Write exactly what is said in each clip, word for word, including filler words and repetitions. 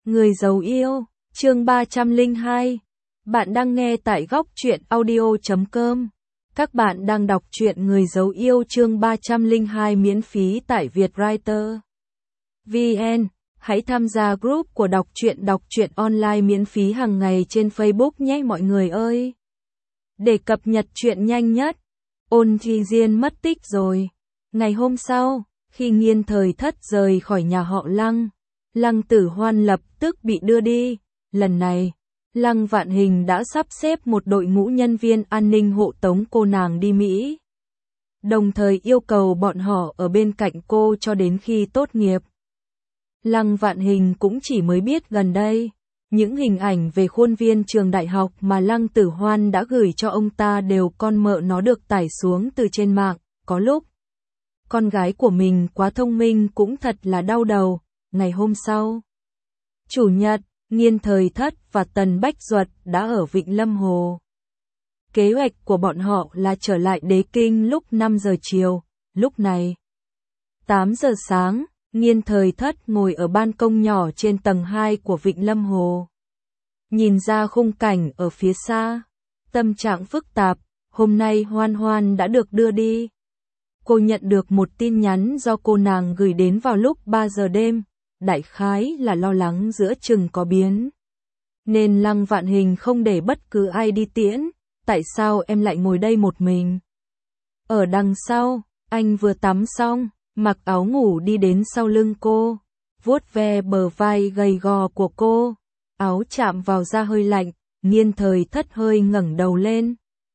Người giấu yêu, chương ba trăm lẻ hai. Bạn đang nghe tại góc truyện audio chấm com. Các bạn đang đọc truyện Người giấu yêu chương ba trăm lẻ hai miễn phí tại Vietwriter chấm vn. Hãy tham gia group của đọc truyện đọc truyện online miễn phí hàng ngày trên Facebook nhé mọi người ơi. Để cập nhật truyện nhanh nhất, Ôn Thi Diên mất tích rồi. Ngày hôm sau, khi Nghiên Thời Thất rời khỏi nhà họ Lăng, Lăng Tử Hoan lập tức bị đưa đi. Lần này, Lăng Vạn Hình đã sắp xếp một đội ngũ nhân viên an ninh hộ tống cô nàng đi Mỹ, đồng thời yêu cầu bọn họ ở bên cạnh cô cho đến khi tốt nghiệp. Lăng Vạn Hình cũng chỉ mới biết gần đây, những hình ảnh về khuôn viên trường đại học mà Lăng Tử Hoan đã gửi cho ông ta đều con mợ nó được tải xuống từ trên mạng. Có lúc, con gái của mình quá thông minh cũng thật là đau đầu. Ngày hôm sau, Chủ nhật, Nghiên Thời Thất và Tần Bách Duật đã ở Vịnh Lâm Hồ. Kế hoạch của bọn họ là trở lại Đế Kinh lúc năm giờ chiều. Lúc này, tám giờ sáng, Nghiên Thời Thất ngồi ở ban công nhỏ trên tầng hai của Vịnh Lâm Hồ. Nhìn ra khung cảnh ở phía xa, tâm trạng phức tạp. Hôm nay Hoan Hoan đã được đưa đi. Cô nhận được một tin nhắn do cô nàng gửi đến vào lúc ba giờ đêm. Đại khái là lo lắng giữa chừng có biến, nên Lăng Vạn Hình không để bất cứ ai đi tiễn. Tại sao em lại ngồi đây một mình? Ở đằng sau, anh vừa tắm xong, mặc áo ngủ đi đến sau lưng cô, vuốt ve bờ vai gầy gò của cô. Áo chạm vào da hơi lạnh, Nghiên Thời Thất hơi ngẩng đầu lên,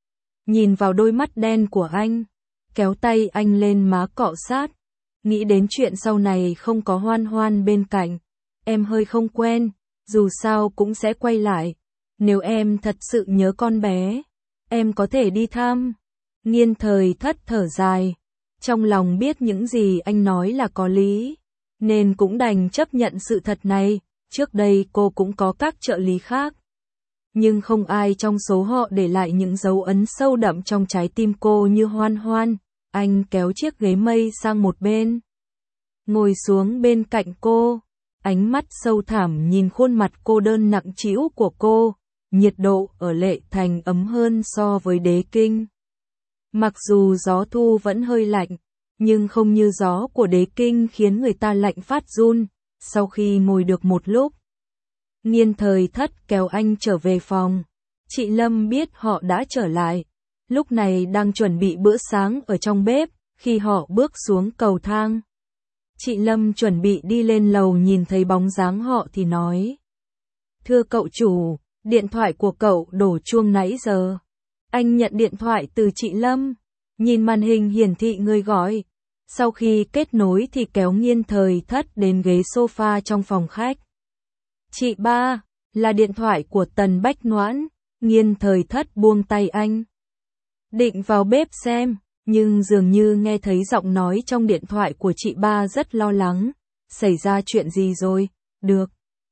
nhìn vào đôi mắt đen của anh, kéo tay anh lên má cọ sát. Nghĩ đến chuyện sau này không có Hoan Hoan bên cạnh, em hơi không quen, dù sao cũng sẽ quay lại. Nếu em thật sự nhớ con bé, em có thể đi thăm. Nghiên Thời Thất thở dài, trong lòng biết những gì anh nói là có lý, nên cũng đành chấp nhận sự thật này. Trước đây cô cũng có các trợ lý khác, nhưng không ai trong số họ để lại những dấu ấn sâu đậm trong trái tim cô như Hoan Hoan. Anh kéo chiếc ghế mây sang một bên, ngồi xuống bên cạnh cô, ánh mắt sâu thẳm nhìn khuôn mặt cô đơn nặng trĩu của cô. Nhiệt độ ở Lệ Thành ấm hơn so với Đế Kinh. Mặc dù gió thu vẫn hơi lạnh, nhưng không như gió của Đế Kinh khiến người ta lạnh phát run. Sau khi ngồi được một lúc, Nghiên Thời Thất kéo anh trở về phòng. Chị Lâm biết họ đã trở lại, lúc này đang chuẩn bị bữa sáng ở trong bếp. Khi họ bước xuống cầu thang, chị Lâm chuẩn bị đi lên lầu, nhìn thấy bóng dáng họ thì nói: "Thưa cậu chủ, điện thoại của cậu đổ chuông nãy giờ." Anh nhận điện thoại từ chị Lâm, nhìn màn hình hiển thị người gọi. Sau khi kết nối thì kéo Nghiên Thời Thất đến ghế sofa trong phòng khách. "Chị ba, là điện thoại của Tần Bách Noãn." Nghiên Thời Thất buông tay anh, định vào bếp xem, nhưng dường như nghe thấy giọng nói trong điện thoại của chị ba rất lo lắng. "Xảy ra chuyện gì rồi?" "Được,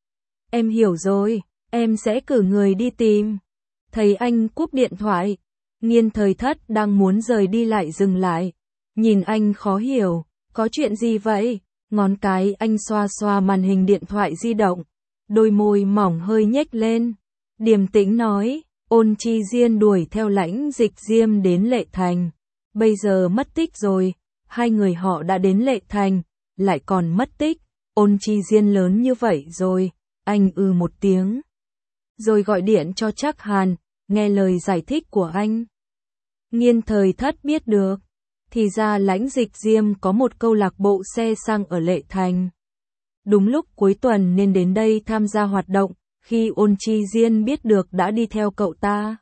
em hiểu rồi, em sẽ cử người đi tìm." Thấy anh cúp điện thoại, Nghiên Thời Thất đang muốn rời đi lại dừng lại, nhìn anh khó hiểu. "Có chuyện gì vậy?" Ngón cái anh xoa xoa màn hình điện thoại di động, đôi môi mỏng hơi nhếch lên, điềm tĩnh nói: "Ôn Chi Diên đuổi theo Lãnh Dịch Diêm đến Lệ Thành, bây giờ mất tích rồi." Hai người họ đã đến Lệ Thành, lại còn mất tích. Ôn Chi Diên lớn như vậy rồi. Anh ư một tiếng, rồi gọi điện cho Trác Hàn, nghe lời giải thích của anh. Nghiên Thời Thất biết được, thì ra Lãnh Dịch Diêm có một câu lạc bộ xe xăng ở Lệ Thành. Đúng lúc cuối tuần nên đến đây tham gia hoạt động. Khi Ôn Chi Diên biết được đã đi theo cậu ta.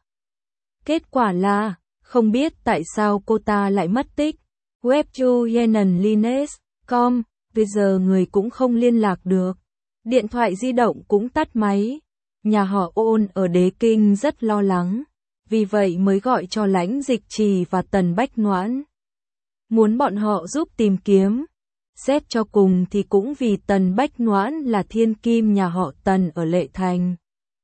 Kết quả là, không biết tại sao cô ta lại mất tích. Webju Yenan Lines chấm com, bây giờ người cũng không liên lạc được. Điện thoại di động cũng tắt máy. Nhà họ Ôn ở Đế Kinh rất lo lắng, vì vậy mới gọi cho Lãnh Dịch Trì và Tần Bách Noãn, muốn bọn họ giúp tìm kiếm. Xét cho cùng thì cũng vì Tần Bách Noãn là thiên kim nhà họ Tần ở Lệ Thành,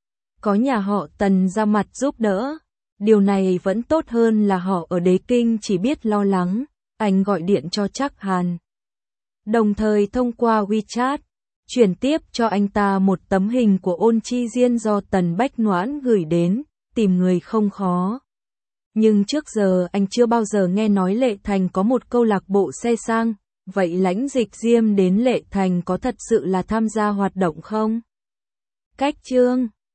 có nhà họ Tần ra mặt giúp đỡ, điều này vẫn tốt hơn là họ ở Đế Kinh chỉ biết lo lắng. Anh gọi điện cho Trác Hàn, đồng thời thông qua WeChat chuyển tiếp cho anh ta một tấm hình của Ôn Chi Diên do Tần Bách Noãn gửi đến, tìm người không khó. Nhưng trước giờ anh chưa bao giờ nghe nói Lệ Thành có một câu lạc bộ xe sang, vậy Lãnh Dịch Diêm đến Lệ Thành có thật sự là tham gia hoạt động không? Cách chương